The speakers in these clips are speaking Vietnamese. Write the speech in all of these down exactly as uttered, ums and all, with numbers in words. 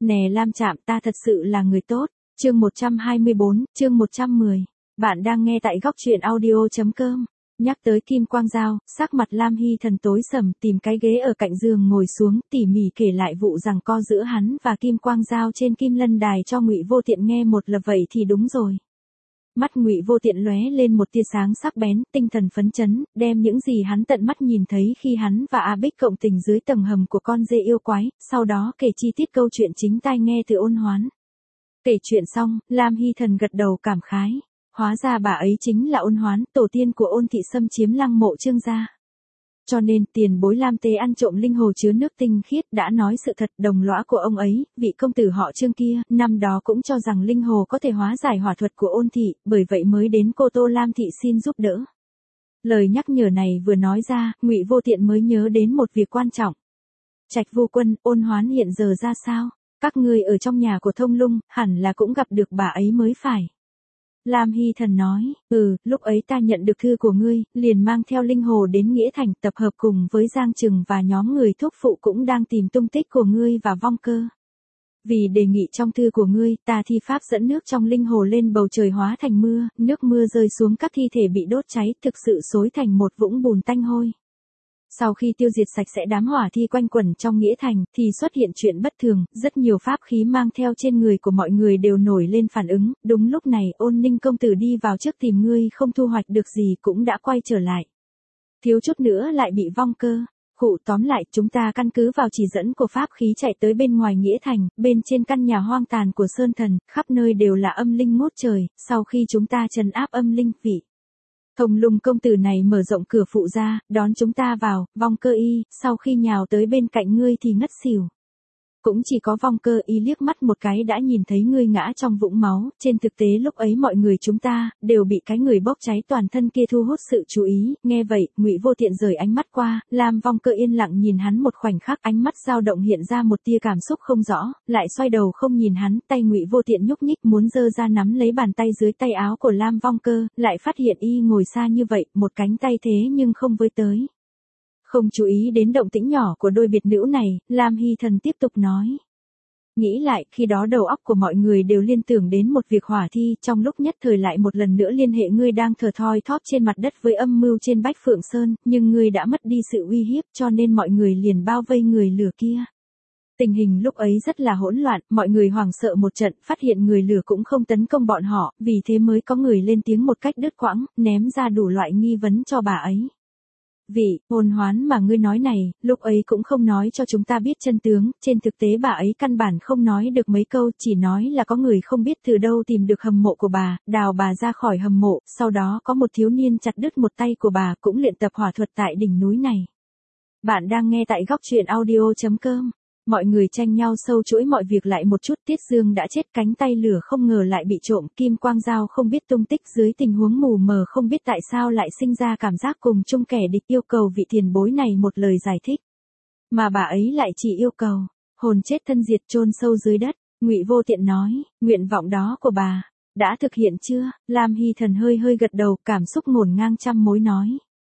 Nè Lam Trạm, ta thật sự là người tốt. Chương một trăm hai mươi bốn, chương một trăm mười. Bạn đang nghe tại góc truyện audio.com. Nhắc tới Kim Quang Dao, sắc mặt Lam Hy Thần tối sầm, tìm cái ghế ở cạnh giường ngồi xuống, tỉ mỉ kể lại vụ giằng co giữa hắn và Kim Quang Dao trên Kim Lân Đài cho Ngụy Vô Tiện nghe một lần. Vậy thì đúng rồi. Mắt Ngụy Vô Tiện lóe lên một tia sáng sắc bén, tinh thần phấn chấn, đem những gì hắn tận mắt nhìn thấy khi hắn và A Bích cộng tình dưới tầng hầm của con dê yêu quái, sau đó kể chi tiết câu chuyện chính tai nghe từ Ôn Hoán. Kể chuyện xong, Lam Hy Thần gật đầu cảm khái. Hóa ra bà ấy chính là Ôn Hoán, tổ tiên của Ôn thị xâm chiếm lăng mộ Trương gia. Cho nên, tiền bối Lam Tế ăn trộm linh hồ chứa nước tinh khiết đã nói sự thật. Đồng lõa của ông ấy, vị công tử họ Trương kia, năm đó cũng cho rằng linh hồ có thể hóa giải hỏa thuật của Ôn thị, bởi vậy mới đến Cô Tô Lam thị xin giúp đỡ. Lời nhắc nhở này vừa nói ra, Ngụy Vô Tiện mới nhớ đến một việc quan trọng. Trạch Vô Quân, Ôn Hoán hiện giờ ra sao? Các ngươi ở trong nhà của Thông Lung, hẳn là cũng gặp được bà ấy mới phải. Lam Hy Thần nói, ừ, lúc ấy ta nhận được thư của ngươi, liền mang theo linh hồ đến Nghĩa Thành, tập hợp cùng với Giang Trừng và nhóm người thúc phụ cũng đang tìm tung tích của ngươi và Vong Cơ. Vì đề nghị trong thư của ngươi, ta thi pháp dẫn nước trong linh hồ lên bầu trời hóa thành mưa, nước mưa rơi xuống các thi thể bị đốt cháy, thực sự xối thành một vũng bùn tanh hôi. Sau khi tiêu diệt sạch sẽ đám hỏa thi quanh quẩn trong Nghĩa Thành, thì xuất hiện chuyện bất thường, rất nhiều pháp khí mang theo trên người của mọi người đều nổi lên phản ứng, đúng lúc này Ôn Ninh công tử đi vào trước tìm ngươi không thu hoạch được gì cũng đã quay trở lại. Thiếu chút nữa lại bị Vong Cơ. Khụ tóm lại, chúng ta căn cứ vào chỉ dẫn của pháp khí chạy tới bên ngoài Nghĩa Thành, bên trên căn nhà hoang tàn của Sơn Thần, khắp nơi đều là âm linh ngút trời, sau khi chúng ta trấn áp âm linh, vị Thông Lung công tử này mở rộng cửa phụ ra, đón chúng ta vào. Vong Cơ y, sau khi nhào tới bên cạnh ngươi thì ngất xỉu. Cũng chỉ có Vong Cơ y liếc mắt một cái đã nhìn thấy ngươi ngã trong vũng máu, trên thực tế lúc ấy mọi người chúng ta, đều bị cái người bốc cháy toàn thân kia thu hút sự chú ý. Nghe vậy, Ngụy Vô Tiện rời ánh mắt qua, làm Vong Cơ yên lặng nhìn hắn một khoảnh khắc, ánh mắt dao động hiện ra một tia cảm xúc không rõ, lại xoay đầu không nhìn hắn, tay Ngụy Vô Tiện nhúc nhích muốn giơ ra nắm lấy bàn tay dưới tay áo của Lam Vong Cơ, lại phát hiện y ngồi xa như vậy, một cánh tay thế nhưng không với tới. Không chú ý đến động tĩnh nhỏ của đôi biệt nữ này, Lam Hy Thần tiếp tục nói. Nghĩ lại, khi đó đầu óc của mọi người đều liên tưởng đến một việc hỏa thi, trong lúc nhất thời lại một lần nữa liên hệ ngươi đang thờ thoi thóp trên mặt đất với âm mưu trên Bách Phượng Sơn, nhưng ngươi đã mất đi sự uy hiếp cho nên mọi người liền bao vây người lửa kia. Tình hình lúc ấy rất là hỗn loạn, mọi người hoảng sợ một trận, phát hiện người lửa cũng không tấn công bọn họ, vì thế mới có người lên tiếng một cách đứt quãng, ném ra đủ loại nghi vấn cho bà ấy. Vị Ôn Hoán mà ngươi nói này, lúc ấy cũng không nói cho chúng ta biết chân tướng, trên thực tế bà ấy căn bản không nói được mấy câu, chỉ nói là có người không biết từ đâu tìm được hầm mộ của bà, đào bà ra khỏi hầm mộ, sau đó có một thiếu niên chặt đứt một tay của bà cũng luyện tập hỏa thuật tại đỉnh núi này. Bạn đang nghe tại góc truyện audio.com. Mọi người tranh nhau sâu chuỗi mọi việc lại một chút, Tiết Dương đã chết, cánh tay lửa không ngờ lại bị trộm, Kim Quang Dao không biết tung tích, dưới tình huống mù mờ không biết tại sao lại sinh ra cảm giác cùng chung kẻ địch, yêu cầu vị tiền bối này một lời giải thích. Mà bà ấy lại chỉ yêu cầu, hồn chết thân diệt chôn sâu dưới đất. Ngụy Vô Tiện nói, nguyện vọng đó của bà, đã thực hiện chưa? Lam Hy Thần hơi hơi gật đầu, cảm xúc ngổn ngang trăm mối nói.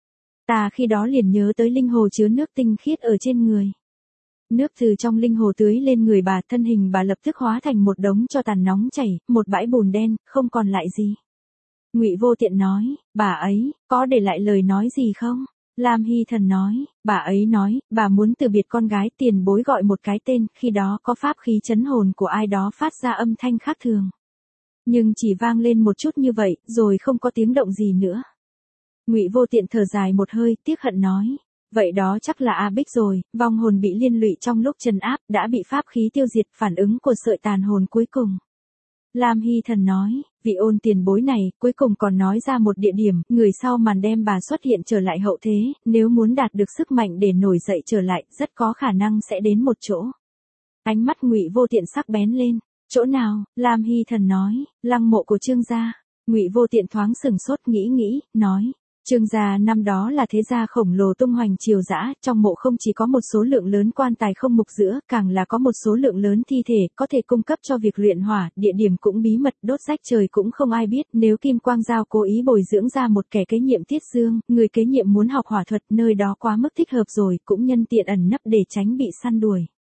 Ta khi đó liền nhớ tới linh hồ chứa nước tinh khiết ở trên người. Nước từ trong linh hồ tưới lên người bà, thân hình bà lập tức hóa thành một đống tro tàn nóng chảy, một bãi bùn đen, không còn lại gì. Ngụy Vô Tiện nói, bà ấy, có để lại lời nói gì không? Lam Hy Thần nói, bà ấy nói, bà muốn từ biệt con gái, tiền bối gọi một cái tên, khi đó có pháp khí chấn hồn của ai đó phát ra âm thanh khác thường. Nhưng chỉ vang lên một chút như vậy, rồi không có tiếng động gì nữa. Ngụy Vô Tiện thở dài một hơi, tiếc hận nói. Vậy đó chắc là A Bích rồi, vong hồn bị liên lụy trong lúc trấn áp, đã bị pháp khí tiêu diệt, phản ứng của sợi tàn hồn cuối cùng. Lam Hy Thần nói, vị Ôn tiền bối này, cuối cùng còn nói ra một địa điểm, người sau màn đem bà xuất hiện trở lại hậu thế, nếu muốn đạt được sức mạnh để nổi dậy trở lại, rất có khả năng sẽ đến một chỗ. Ánh mắt Ngụy Vô Tiện sắc bén lên, chỗ nào? Lam Hy Thần nói, lăng mộ của Trương gia. Ngụy Vô Tiện thoáng sừng sốt nghĩ nghĩ, nói. Trương gia năm đó là thế gia khổng lồ tung hoành triều dã, trong mộ không chỉ có một số lượng lớn quan tài không mục giữa, càng là có một số lượng lớn thi thể, có thể cung cấp cho việc luyện hỏa, địa điểm cũng bí mật, đốt rách trời cũng không ai biết, nếu Kim Quang Dao cố ý bồi dưỡng ra một kẻ kế nhiệm Tiết Dương, người kế nhiệm muốn học hỏa thuật, nơi đó quá mức thích hợp rồi, cũng nhân tiện ẩn nấp để tránh bị săn đuổi.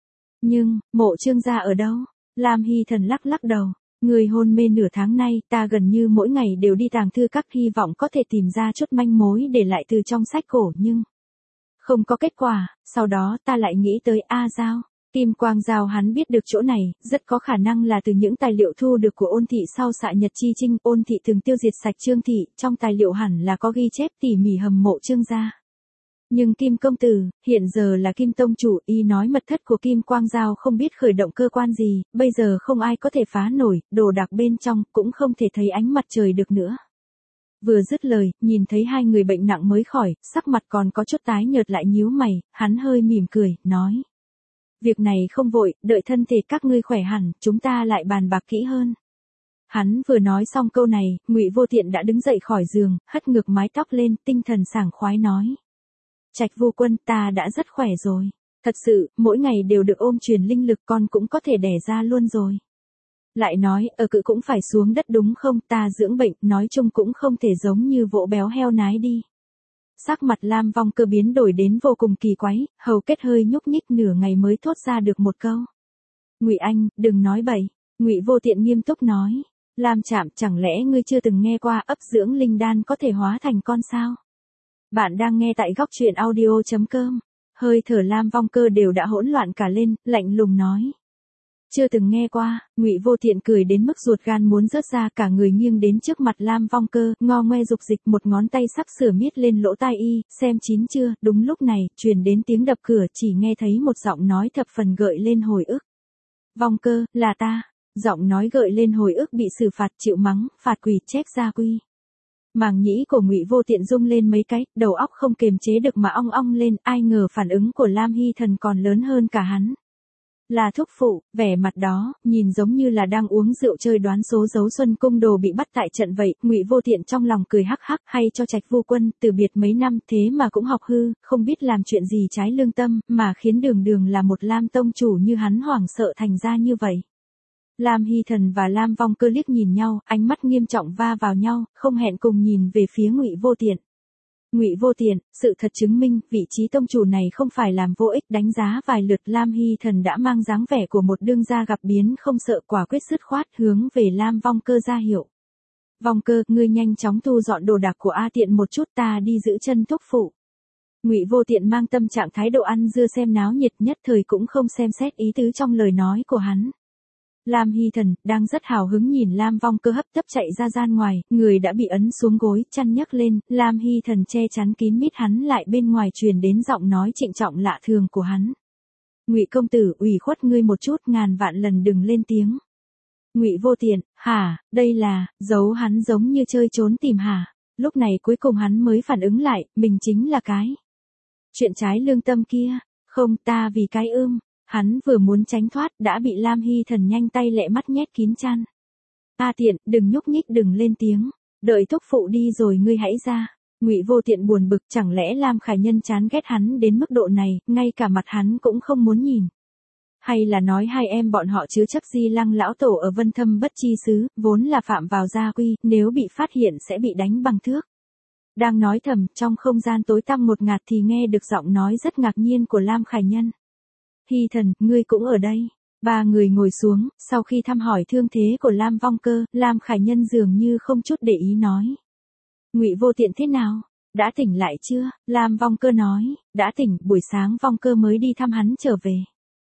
Nhưng, Mộ Trương gia ở đâu? Lam Hy Thần lắc lắc đầu. Người hôn mê nửa tháng nay, ta gần như mỗi ngày đều đi tàng thư các, hy vọng có thể tìm ra chút manh mối để lại từ trong sách cổ, nhưng không có kết quả. Sau đó ta lại nghĩ tới A Giao. Kim Quang Giao hắn biết được chỗ này, rất có khả năng là từ những tài liệu thu được của Ôn thị sau xạ Nhật Chi Trinh. Ôn thị từng tiêu diệt sạch Trương thị, trong tài liệu hẳn là có ghi chép tỉ mỉ hầm mộ Trương gia. Nhưng Kim công tử, hiện giờ là Kim tông chủ, y nói mật thất của Kim Quang Giao không biết khởi động cơ quan gì, bây giờ không ai có thể phá nổi, đồ đạc bên trong cũng không thể thấy ánh mặt trời được nữa. Vừa dứt lời, nhìn thấy hai người bệnh nặng mới khỏi, sắc mặt còn có chút tái nhợt lại nhíu mày, hắn hơi mỉm cười, nói. Việc này không vội, đợi thân thể các ngươi khỏe hẳn, chúng ta lại bàn bạc kỹ hơn. Hắn vừa nói xong câu này, Ngụy Vô Tiện đã đứng dậy khỏi giường, hất ngược mái tóc lên, tinh thần sảng khoái nói. Trạch Vu Quân, ta đã rất khỏe rồi. Thật sự, mỗi ngày đều được ôm truyền linh lực, con cũng có thể đẻ ra luôn rồi. Lại nói, ở cự cũng phải xuống đất đúng không, ta dưỡng bệnh, nói chung cũng không thể giống như vỗ béo heo nái đi. Sắc mặt Lam Vong Cơ biến đổi đến vô cùng kỳ quái, hầu kết hơi nhúc nhích nửa ngày mới thốt ra được một câu. Ngụy Anh, đừng nói bậy. Ngụy Vô Tiện nghiêm túc nói. Lam Trạm, chẳng lẽ ngươi chưa từng nghe qua ấp dưỡng linh đan có thể hóa thành con sao? Bạn đang nghe tại góc truyện audio chấm com. Hơi thở Lam Vong Cơ đều đã hỗn loạn cả lên, lạnh lùng nói. Chưa từng nghe qua. Ngụy Vô Tiện cười đến mức ruột gan muốn rớt ra, cả người nghiêng đến trước mặt Lam Vong Cơ, ngo ngoe dục dịch, một ngón tay sắp sửa miết lên lỗ tai y, xem chín chưa. Đúng lúc này, truyền đến tiếng đập cửa, chỉ nghe thấy một giọng nói thập phần gợi lên hồi ức. Vong Cơ, là ta. Giọng nói gợi lên hồi ức bị xử phạt, chịu mắng, phạt quỳ, chép gia quy. Màng nhĩ của Ngụy Vô Tiện rung lên mấy cái, đầu óc không kềm chế được mà ong ong lên, ai ngờ phản ứng của Lam Hy Thần còn lớn hơn cả hắn. Là thúc phụ, vẻ mặt đó, nhìn giống như là đang uống rượu chơi đoán số giấu Xuân Cung Đồ bị bắt tại trận vậy. Ngụy Vô Tiện trong lòng cười hắc hắc, hay cho Trạch Vu Quân, từ biệt mấy năm thế mà cũng học hư, không biết làm chuyện gì trái lương tâm, mà khiến đường đường là một Lam tông chủ như hắn hoảng sợ thành ra như vậy. Lam Hy Thần và Lam Vong Cơ liếc nhìn nhau, ánh mắt nghiêm trọng va vào nhau, không hẹn cùng nhìn về phía Ngụy Vô Tiện. Ngụy Vô Tiện, sự thật chứng minh, vị trí tông chủ này không phải làm vô ích. Đánh giá vài lượt, Lam Hy Thần đã mang dáng vẻ của một đương gia gặp biến không sợ, quả quyết dứt khoát hướng về Lam Vong Cơ ra hiệu. Vong Cơ, ngươi nhanh chóng thu dọn đồ đạc của A Tiện một chút, ta đi giữ chân thúc phụ. Ngụy Vô Tiện mang tâm trạng thái độ ăn dưa xem náo nhiệt, nhất thời cũng không xem xét ý tứ trong lời nói của hắn. Lam Hy Thần, đang rất hào hứng nhìn Lam Vong Cơ hấp tấp chạy ra gian ngoài, người đã bị ấn xuống gối, chăn nhấc lên, Lam Hy Thần che chắn kín mít hắn lại, bên ngoài truyền đến giọng nói trịnh trọng lạ thường của hắn. Ngụy công tử, ủy khuất ngươi một chút, ngàn vạn lần đừng lên tiếng. Ngụy Vô Tiện, hả, đây là, giấu hắn giống như chơi trốn tìm hả? Lúc này cuối cùng hắn mới phản ứng lại, mình chính là cái chuyện trái lương tâm kia, không, ta vì cái ưm. Hắn vừa muốn tránh thoát, đã bị Lam Hy Thần nhanh tay lẹ mắt nhét kín chăn. A Tiện, đừng nhúc nhích, đừng lên tiếng. Đợi thúc phụ đi rồi ngươi hãy ra. Ngụy Vô Tiện buồn bực, chẳng lẽ Lam Khải Nhân chán ghét hắn đến mức độ này, ngay cả mặt hắn cũng không muốn nhìn. Hay là nói hai em bọn họ chứa chấp Di Lăng lão tổ ở Vân Thâm Bất Chi xứ, vốn là phạm vào gia quy, nếu bị phát hiện sẽ bị đánh bằng thước. Đang nói thầm, trong không gian tối tăm ngột ngạt thì nghe được giọng nói rất ngạc nhiên của Lam Khải Nhân. Hy Thần, ngươi cũng ở đây. Ba người ngồi xuống, sau khi thăm hỏi thương thế của Lam Vong Cơ, Lam Khải Nhân dường như không chút để ý nói. Ngụy Vô Tiện thế nào? Đã tỉnh lại chưa? Lam Vong Cơ nói, đã tỉnh, buổi sáng Vong Cơ mới đi thăm hắn trở về.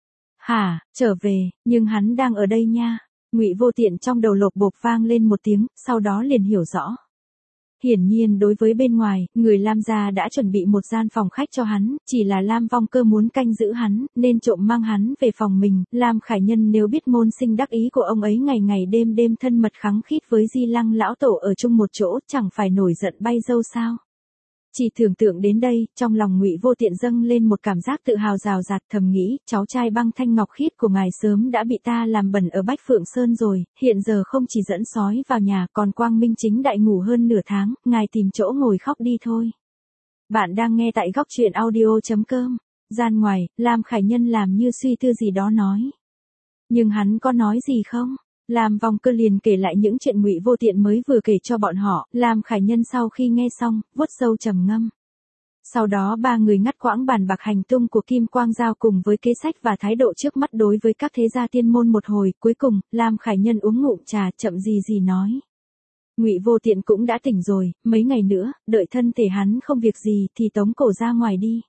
Hả, trở về, nhưng hắn đang ở đây nha. Ngụy Vô Tiện trong đầu lộp bộp vang lên một tiếng, sau đó liền hiểu rõ. Hiển nhiên đối với bên ngoài, người Lam gia đã chuẩn bị một gian phòng khách cho hắn, chỉ là Lam Vong Cơ muốn canh giữ hắn, nên trộm mang hắn về phòng mình. Lam Khải Nhân nếu biết môn sinh đắc ý của ông ấy ngày ngày đêm đêm thân mật khắng khít với Di Lăng lão tổ ở chung một chỗ, chẳng phải nổi giận bay dâu sao? Chỉ tưởng tượng đến đây, trong lòng Ngụy Vô Tiện dâng lên một cảm giác tự hào rào rạt, thầm nghĩ, cháu trai băng thanh ngọc khiết của ngài sớm đã bị ta làm bẩn ở Bách Phượng Sơn rồi, hiện giờ không chỉ dẫn sói vào nhà còn quang minh chính đại ngủ hơn nửa tháng, ngài tìm chỗ ngồi khóc đi thôi. Bạn đang nghe tại góc truyện audio chấm com. Gian ngoài, Lam Khải Nhân làm như suy tư gì đó nói. Nhưng hắn có nói gì không? Lam Vong Cơ liền kể lại những chuyện Ngụy Vô Tiện mới vừa kể cho bọn họ. Lam Khải Nhân sau khi nghe xong, vuốt râu trầm ngâm. Sau đó ba người ngắt quãng bàn bạc hành tung của Kim Quang Giao cùng với kế sách và thái độ trước mắt đối với các thế gia tiên môn một hồi, cuối cùng, Lam Khải Nhân uống ngụm trà, chậm gì gì nói. Ngụy Vô Tiện cũng đã tỉnh rồi, mấy ngày nữa, đợi thân thể hắn không việc gì thì tống cổ ra ngoài đi.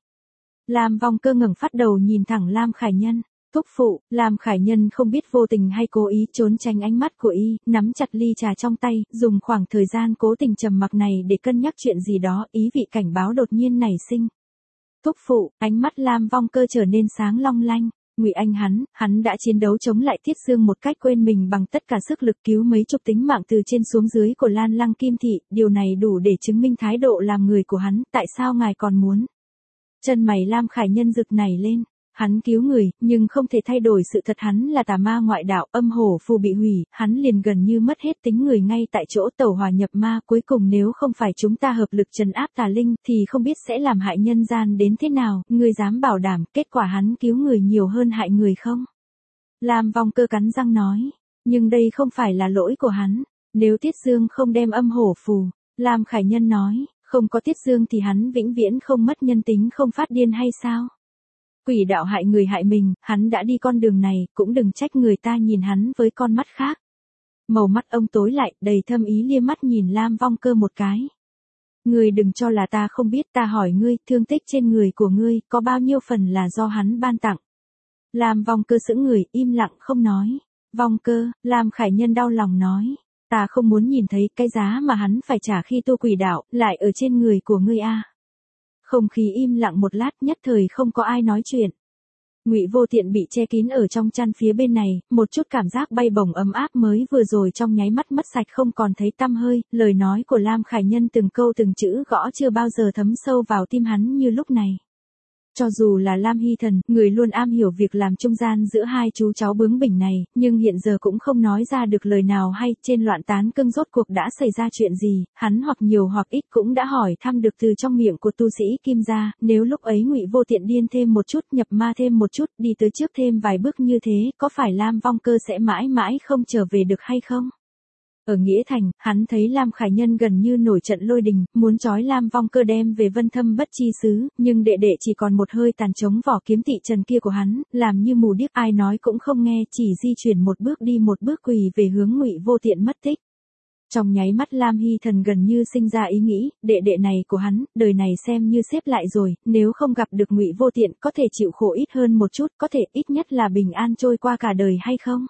Lam Vong Cơ ngẩng phát đầu nhìn thẳng Lam Khải Nhân. Thúc phụ, Lam Khải Nhân không biết vô tình hay cố ý trốn tránh ánh mắt của y, nắm chặt ly trà trong tay, dùng khoảng thời gian cố tình trầm mặc này để cân nhắc chuyện gì đó, ý vị cảnh báo đột nhiên nảy sinh. Thúc phụ, ánh mắt Lam Vong Cơ trở nên sáng long lanh. Ngụy Anh hắn, hắn đã chiến đấu chống lại Thiết Dương một cách quên mình bằng tất cả sức lực, cứu mấy chục tính mạng từ trên xuống dưới của Lan Lăng Kim Thị, điều này đủ để chứng minh thái độ làm người của hắn, tại sao ngài còn muốn? Chân mày Lam Khải Nhân rực nảy lên. Hắn cứu người, nhưng không thể thay đổi sự thật hắn là tà ma ngoại đạo, âm hổ phù bị hủy, hắn liền gần như mất hết tính người ngay tại chỗ, tẩu hỏa nhập ma, cuối cùng nếu không phải chúng ta hợp lực trấn áp tà linh thì không biết sẽ làm hại nhân gian đến thế nào, ngươi dám bảo đảm kết quả hắn cứu người nhiều hơn hại người không? Lam Vong Cơ cắn răng nói, nhưng đây không phải là lỗi của hắn, nếu Tiết Dương không đem âm hổ phù, Lam Khải Nhân nói, không có Tiết Dương thì hắn vĩnh viễn không mất nhân tính không phát điên hay sao? Quỷ đạo hại người hại mình, hắn đã đi con đường này, cũng đừng trách người ta nhìn hắn với con mắt khác. Màu mắt ông tối lại, đầy thâm ý liếc mắt nhìn Lam Vong Cơ một cái. Ngươi đừng cho là ta không biết, ta hỏi ngươi, thương tích trên người của ngươi, có bao nhiêu phần là do hắn ban tặng? Lam Vong Cơ sững người, im lặng không nói. Vong Cơ, Lam Khải Nhân đau lòng nói. Ta không muốn nhìn thấy cái giá mà hắn phải trả khi tu quỷ đạo, lại ở trên người của ngươi a. Không khí im lặng một lát, nhất thời không có ai nói chuyện. Ngụy Vô Tiện bị che kín ở trong chăn phía bên này, một chút cảm giác bay bổng ấm áp mới vừa rồi trong nháy mắt mất sạch không còn thấy tăm hơi, lời nói của Lam Khải Nhân từng câu từng chữ gõ chưa bao giờ thấm sâu vào tim hắn như lúc này. Cho dù là Lam Hy Thần, người luôn am hiểu việc làm trung gian giữa hai chú cháu bướng bỉnh này, nhưng hiện giờ cũng không nói ra được lời nào hay, trên loạn tán cưng rốt cuộc đã xảy ra chuyện gì, hắn hoặc nhiều hoặc ít cũng đã hỏi thăm được từ trong miệng của tu sĩ Kim gia, nếu lúc ấy Ngụy Vô Tiện điên thêm một chút, nhập ma thêm một chút, đi tới trước thêm vài bước như thế, có phải Lam Vong Cơ sẽ mãi mãi không trở về được hay không? Ở Nghĩa Thành, hắn thấy Lam Khải Nhân gần như nổi trận lôi đình, muốn trói Lam Vong Cơ đem về Vân Thâm Bất Chi xứ, nhưng đệ đệ chỉ còn một hơi tàn trống vỏ kiếm tị trần kia của hắn, làm như mù điếc, ai nói cũng không nghe, chỉ di chuyển một bước đi một bước quỳ về hướng Ngụy Vô Tiện mất tích. Trong nháy mắt Lam Hy Thần gần như sinh ra ý nghĩ, đệ đệ này của hắn, đời này xem như xếp lại rồi, nếu không gặp được Ngụy Vô Tiện có thể chịu khổ ít hơn một chút, có thể ít nhất là bình an trôi qua cả đời hay không?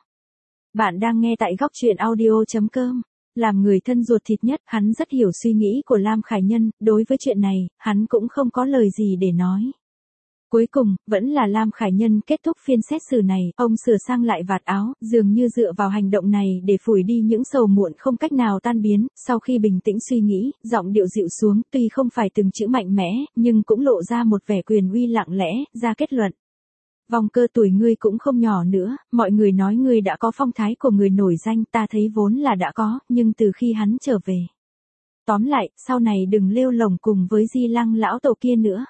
Bạn đang nghe tại góc truyện audio chấm com. Làm người thân ruột thịt nhất, hắn rất hiểu suy nghĩ của Lam Khải Nhân, đối với chuyện này, hắn cũng không có lời gì để nói. Cuối cùng, vẫn là Lam Khải Nhân kết thúc phiên xét xử này, ông sửa sang lại vạt áo, dường như dựa vào hành động này để phủi đi những sầu muộn không cách nào tan biến, sau khi bình tĩnh suy nghĩ, giọng điệu dịu xuống, tuy không phải từng chữ mạnh mẽ, nhưng cũng lộ ra một vẻ quyền uy lặng lẽ, ra kết luận. Vong Cơ, tuổi ngươi cũng không nhỏ nữa, mọi người nói ngươi đã có phong thái của người nổi danh, ta thấy vốn là đã có, nhưng từ khi hắn trở về. Tóm lại, sau này đừng lêu lổng cùng với Di Lăng lão tổ kia nữa.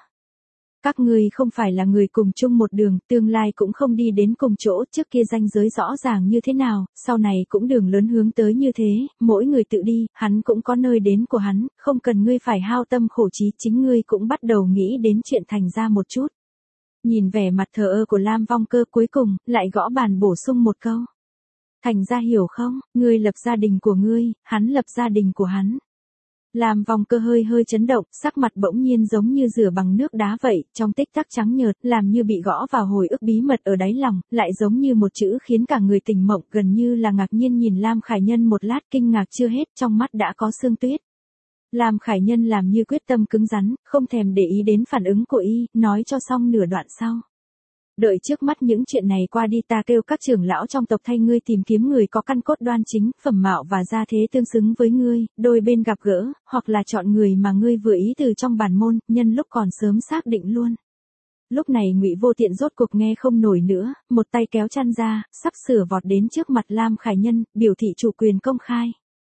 Các ngươi không phải là người cùng chung một đường, tương lai cũng không đi đến cùng chỗ, trước kia ranh giới rõ ràng như thế nào, sau này cũng đường lớn hướng tới như thế, mỗi người tự đi, hắn cũng có nơi đến của hắn, không cần ngươi phải hao tâm khổ trí, chính ngươi cũng bắt đầu nghĩ đến chuyện thành ra một chút. Nhìn vẻ mặt thờ ơ của Lam Vong Cơ, cuối cùng, lại gõ bàn bổ sung một câu. Thành ra hiểu không, ngươi lập gia đình của ngươi, hắn lập gia đình của hắn. Lam Vong Cơ hơi hơi chấn động, sắc mặt bỗng nhiên giống như rửa bằng nước đá vậy, trong tích tắc trắng nhợt, làm như bị gõ vào hồi ức bí mật ở đáy lòng, lại giống như một chữ khiến cả người tỉnh mộng, gần như là ngạc nhiên nhìn Lam Khải Nhân một lát, kinh ngạc chưa hết, trong mắt đã có sương tuyết. Lam Khải Nhân làm như quyết tâm cứng rắn, không thèm để ý đến phản ứng của y, nói cho xong nửa đoạn sau. Đợi trước mắt những chuyện này qua đi, ta kêu các trưởng lão trong tộc thay ngươi tìm kiếm người có căn cốt đoan chính, phẩm mạo và gia thế tương xứng với ngươi, đôi bên gặp gỡ, hoặc là chọn người mà ngươi vừa ý từ trong bản môn, nhân lúc còn sớm xác định luôn. Lúc này Ngụy Vô Tiện rốt cuộc nghe không nổi nữa, một tay kéo chăn ra, sắp sửa vọt đến trước mặt Lam Khải Nhân, biểu thị chủ quyền công khai.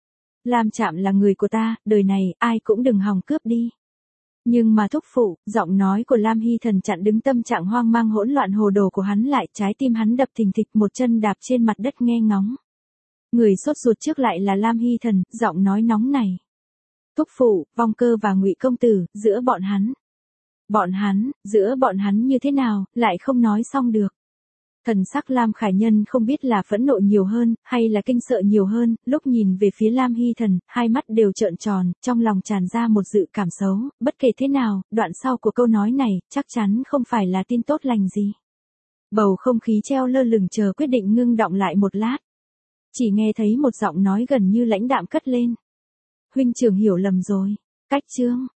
Lam Trạm là người của ta, đời này, ai cũng đừng hòng cướp đi. Nhưng mà thúc phụ, giọng nói của Lam Hy Thần chặn đứng tâm trạng hoang mang hỗn loạn hồ đồ của hắn lại, trái tim hắn đập thình thịch, một chân đạp trên mặt đất nghe ngóng. Người sốt ruột trước lại là Lam Hy Thần, giọng nói nóng này. Thúc phụ, Vong Cơ và Ngụy công tử, giữa bọn hắn. Bọn hắn, giữa bọn hắn như thế nào, lại không nói xong được. Thần sắc Lam Khải Nhân không biết là phẫn nộ nhiều hơn, hay là kinh sợ nhiều hơn, lúc nhìn về phía Lam Hy Thần, hai mắt đều trợn tròn, trong lòng tràn ra một dự cảm xấu, bất kể thế nào, đoạn sau của câu nói này, chắc chắn không phải là tin tốt lành gì. Bầu không khí treo lơ lửng chờ quyết định ngưng đọng lại một lát. Chỉ nghe thấy một giọng nói gần như lãnh đạm cất lên. Huynh trưởng hiểu lầm rồi. Cách chương,